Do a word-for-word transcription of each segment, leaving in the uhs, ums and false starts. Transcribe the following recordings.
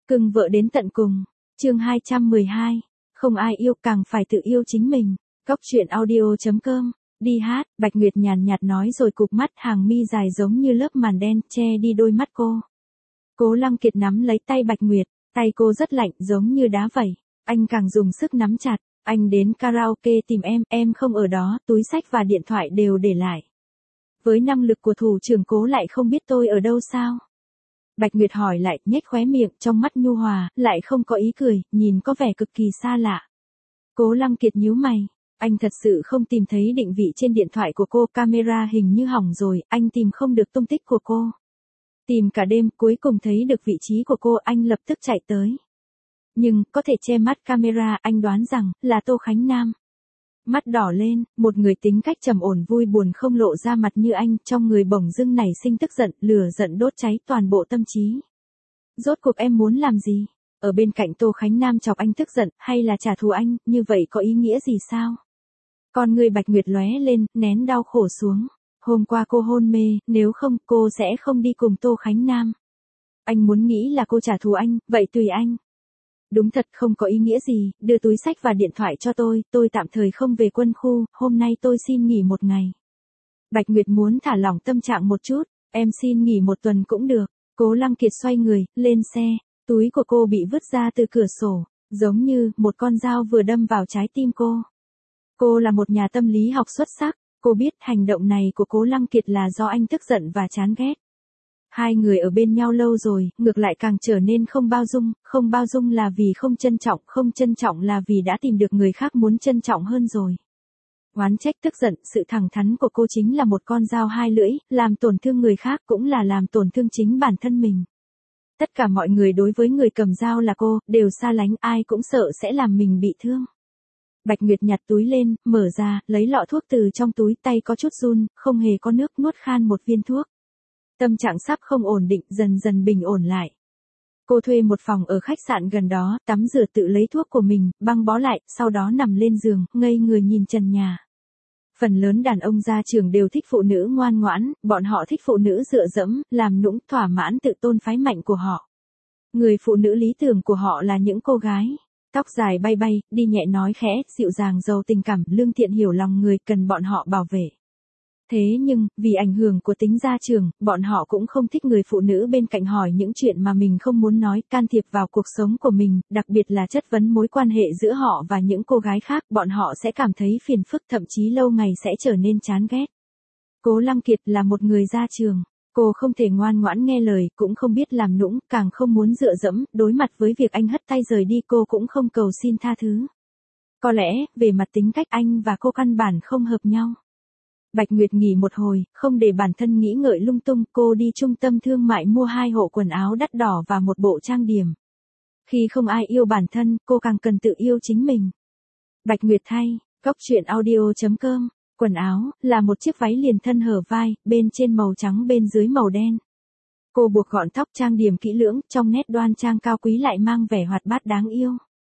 Cưng vợ đến tận cùng. Chương hai trăm mười hai. Không ai yêu càng phải tự yêu chính mình. Cóc truyện audio chấm com. Đi hát, Bạch Nguyệt nhàn nhạt nói rồi cụp mắt, hàng mi dài giống như lớp màn đen che đi đôi mắt cô. Cố Lăng Kiệt nắm lấy tay Bạch Nguyệt, tay cô rất lạnh giống như đá vẩy. Anh càng dùng sức nắm chặt. Anh đến karaoke tìm em, em không ở đó, túi xách và điện thoại đều để lại. Với năng lực của thủ trưởng Cố lại không biết tôi ở đâu sao? Bạch Nguyệt hỏi lại, nhếch khóe miệng, trong mắt nhu hòa, lại không có ý cười, nhìn có vẻ cực kỳ xa lạ. Cố Lăng Kiệt nhíu mày, anh thật sự không tìm thấy định vị trên điện thoại của cô, camera hình như hỏng rồi, anh tìm không được tung tích của cô. Tìm cả đêm, cuối cùng thấy được vị trí của cô, anh lập tức chạy tới. Nhưng, có thể che mắt camera, anh đoán rằng, là Tô Khánh Nam. Mắt đỏ lên, một người tính cách trầm ổn vui buồn không lộ ra mặt như anh, trong người bỗng dưng nảy sinh tức giận, lửa giận đốt cháy toàn bộ tâm trí. Rốt cuộc em muốn làm gì? Ở bên cạnh Tô Khánh Nam chọc anh tức giận, hay là trả thù anh, như vậy có ý nghĩa gì sao? Con người Bạch Nguyệt lóe lên, nén đau khổ xuống. Hôm qua cô hôn mê, nếu không, cô sẽ không đi cùng Tô Khánh Nam. Anh muốn nghĩ là cô trả thù anh, vậy tùy anh. Đúng thật không có ý nghĩa gì, đưa túi xách và điện thoại cho tôi, tôi tạm thời không về quân khu, hôm nay tôi xin nghỉ một ngày. Bạch Nguyệt muốn thả lỏng tâm trạng một chút, em xin nghỉ một tuần cũng được. Cố Lăng Kiệt xoay người, lên xe, túi của cô bị vứt ra từ cửa sổ, giống như một con dao vừa đâm vào trái tim cô. Cô là một nhà tâm lý học xuất sắc, cô biết hành động này của Cố Lăng Kiệt là do anh tức giận và chán ghét. Hai người ở bên nhau lâu rồi, ngược lại càng trở nên không bao dung, không bao dung là vì không trân trọng, không trân trọng là vì đã tìm được người khác muốn trân trọng hơn rồi. Oán trách tức giận, sự thẳng thắn của cô chính là một con dao hai lưỡi, làm tổn thương người khác cũng là làm tổn thương chính bản thân mình. Tất cả mọi người đối với người cầm dao là cô, đều xa lánh, ai cũng sợ sẽ làm mình bị thương. Bạch Nguyệt nhặt túi lên, mở ra, lấy lọ thuốc từ trong túi, tay có chút run, không hề có nước, nuốt khan một viên thuốc. Tâm trạng sắp không ổn định, dần dần bình ổn lại. Cô thuê một phòng ở khách sạn gần đó, tắm rửa tự lấy thuốc của mình, băng bó lại, sau đó nằm lên giường, ngây người nhìn trần nhà. Phần lớn đàn ông gia trưởng đều thích phụ nữ ngoan ngoãn, bọn họ thích phụ nữ dựa dẫm, làm nũng, thỏa mãn tự tôn phái mạnh của họ. Người phụ nữ lý tưởng của họ là những cô gái. Tóc dài bay bay, đi nhẹ nói khẽ, dịu dàng giàu tình cảm, lương thiện hiểu lòng người, cần bọn họ bảo vệ. Thế nhưng, vì ảnh hưởng của tính gia trưởng, bọn họ cũng không thích người phụ nữ bên cạnh hỏi những chuyện mà mình không muốn nói, can thiệp vào cuộc sống của mình, đặc biệt là chất vấn mối quan hệ giữa họ và những cô gái khác, bọn họ sẽ cảm thấy phiền phức, thậm chí lâu ngày sẽ trở nên chán ghét. Cố Lăng Kiệt là một người gia trưởng. Cô không thể ngoan ngoãn nghe lời, cũng không biết làm nũng, càng không muốn dựa dẫm, đối mặt với việc anh hất tay rời đi cô cũng không cầu xin tha thứ. Có lẽ, về mặt tính cách anh và cô căn bản không hợp nhau. Bạch Nguyệt nghỉ một hồi, không để bản thân nghĩ ngợi lung tung, cô đi trung tâm thương mại mua hai hộ quần áo đắt đỏ và một bộ trang điểm. Khi không ai yêu bản thân, cô càng cần tự yêu chính mình. Bạch Nguyệt thay, cóc truyện audio chấm com. Quần áo, là một chiếc váy liền thân hở vai, bên trên màu trắng bên dưới màu đen. Cô buộc gọn tóc trang điểm kỹ lưỡng, trong nét đoan trang cao quý lại mang vẻ hoạt bát đáng yêu.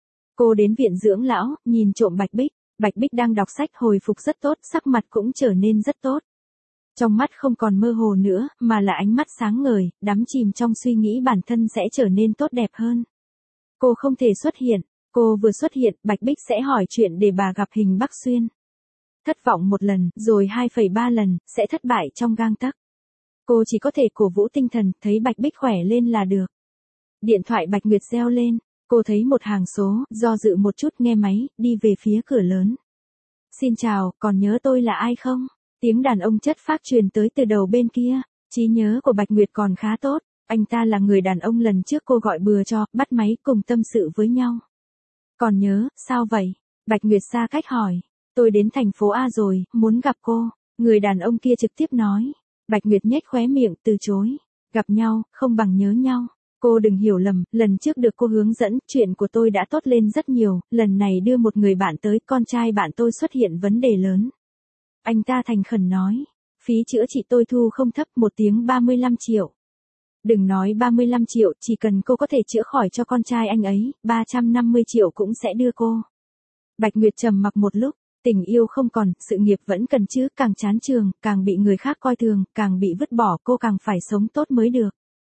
Cô đến viện dưỡng lão, nhìn trộm Bạch Bích. Bạch Bích đang đọc sách hồi phục rất tốt, sắc mặt cũng trở nên rất tốt. Trong mắt không còn mơ hồ nữa, mà là ánh mắt sáng ngời, đắm chìm trong suy nghĩ bản thân sẽ trở nên tốt đẹp hơn. Cô không thể xuất hiện, cô vừa xuất hiện, Bạch Bích sẽ hỏi chuyện để bà gặp Hình Bắc Xuyên. Thất vọng một lần, rồi hai phẩy ba lần, sẽ thất bại trong gang tấc. Cô chỉ có thể cổ vũ tinh thần, thấy Bạch Bích khỏe lên là được. Điện thoại Bạch Nguyệt reo lên, cô thấy một hàng số, do dự một chút nghe máy, đi về phía cửa lớn. Xin chào, còn nhớ tôi là ai không? Tiếng đàn ông chất phác truyền tới từ đầu bên kia, trí nhớ của Bạch Nguyệt còn khá tốt, anh ta là người đàn ông lần trước cô gọi bừa cho, bắt máy cùng tâm sự với nhau. Còn nhớ, sao vậy? Bạch Nguyệt xa cách hỏi. Tôi đến thành phố A rồi, muốn gặp cô. Người đàn ông kia trực tiếp nói. Bạch Nguyệt nhếch khóe miệng, từ chối. Gặp nhau, không bằng nhớ nhau. Cô đừng hiểu lầm, lần trước được cô hướng dẫn, chuyện của tôi đã tốt lên rất nhiều, lần này đưa một người bạn tới, con trai bạn tôi xuất hiện vấn đề lớn. Anh ta thành khẩn nói. Phí chữa trị tôi thu không thấp, một tiếng ba mươi lăm triệu. Đừng nói ba mươi lăm triệu, chỉ cần cô có thể chữa khỏi cho con trai anh ấy, ba trăm năm mươi triệu cũng sẽ đưa cô. Bạch Nguyệt trầm mặc một lúc. Tình yêu không còn, sự nghiệp vẫn cần chứ, càng chán trường, càng bị người khác coi thường, càng bị vứt bỏ, cô càng phải sống tốt mới được.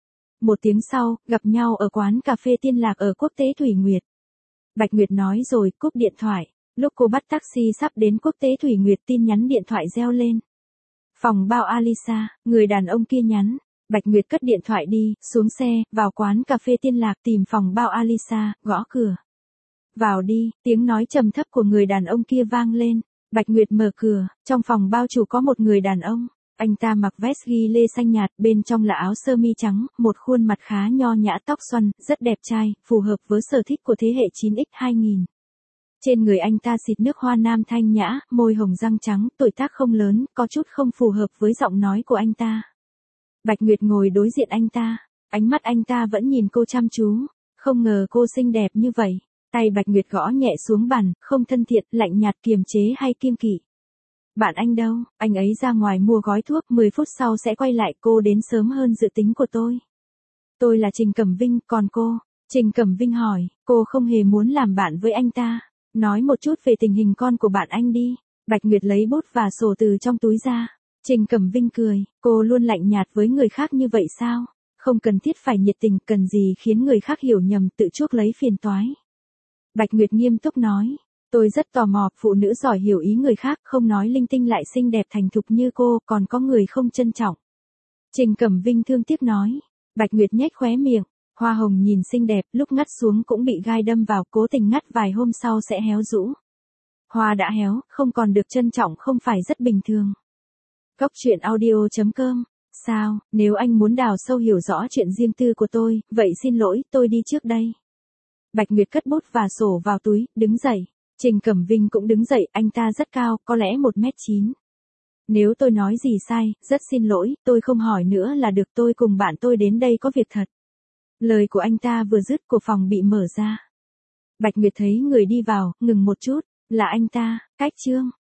Một tiếng sau, gặp nhau ở quán cà phê Tiên Lạc ở Quốc tế Thủy Nguyệt. Bạch Nguyệt nói rồi cúp điện thoại. Lúc cô bắt taxi sắp đến Quốc tế Thủy Nguyệt tin nhắn điện thoại reo lên. Phòng bao Alisa, người đàn ông kia nhắn. Bạch Nguyệt cất điện thoại đi, xuống xe, vào quán cà phê Tiên Lạc tìm phòng bao Alisa, gõ cửa. Vào đi, tiếng nói trầm thấp của người đàn ông kia vang lên. Bạch Nguyệt mở cửa, trong phòng bao chủ có một người đàn ông. Anh ta mặc vest ghi lê xanh nhạt, bên trong là áo sơ mi trắng, một khuôn mặt khá nho nhã, tóc xoăn, rất đẹp trai, phù hợp với sở thích của thế hệ chín x hai nghìn. Trên người anh ta xịt nước hoa nam thanh nhã, môi hồng răng trắng, tuổi tác không lớn, có chút không phù hợp với giọng nói của anh ta. Bạch Nguyệt ngồi đối diện anh ta, ánh mắt anh ta vẫn nhìn cô chăm chú, không ngờ cô xinh đẹp như vậy. Tay Bạch Nguyệt gõ nhẹ xuống bàn, không thân thiện, lạnh nhạt, kiềm chế hay kiêng kỵ. Bạn anh đâu? Anh ấy ra ngoài mua gói thuốc, mười phút sau sẽ quay lại, cô đến sớm hơn dự tính của tôi. Tôi là Trình Cẩm Vinh, còn cô? Trình Cẩm Vinh hỏi, cô không hề muốn làm bạn với anh ta. Nói một chút về tình hình con của bạn anh đi. Bạch Nguyệt lấy bút và sổ từ trong túi ra. Trình Cẩm Vinh cười, cô luôn lạnh nhạt với người khác như vậy sao? Không cần thiết phải nhiệt tình, cần gì khiến người khác hiểu nhầm, tự chuốc lấy phiền toái. Bạch Nguyệt nghiêm túc nói, tôi rất tò mò, phụ nữ giỏi hiểu ý người khác, không nói linh tinh lại xinh đẹp thành thục như cô, còn có người không trân trọng. Trình Cẩm Vinh thương tiếc nói. Bạch Nguyệt nhếch khóe miệng, hoa hồng nhìn xinh đẹp, lúc ngắt xuống cũng bị gai đâm vào, cố tình ngắt vài hôm sau sẽ héo rũ. Hoa đã héo, không còn được trân trọng không phải rất bình thường. Góc truyện audio chấm com. Sao, nếu anh muốn đào sâu hiểu rõ chuyện riêng tư của tôi, vậy xin lỗi, tôi đi trước đây. Bạch Nguyệt cất bút và sổ vào túi, đứng dậy. Trình Cẩm Vinh cũng đứng dậy, anh ta rất cao, có lẽ một mét chín. Nếu tôi nói gì sai, rất xin lỗi, tôi không hỏi nữa là được, tôi cùng bạn tôi đến đây có việc thật. Lời của anh ta vừa dứt, cửa phòng bị mở ra. Bạch Nguyệt thấy người đi vào, ngừng một chút, là anh ta, Cách Trương.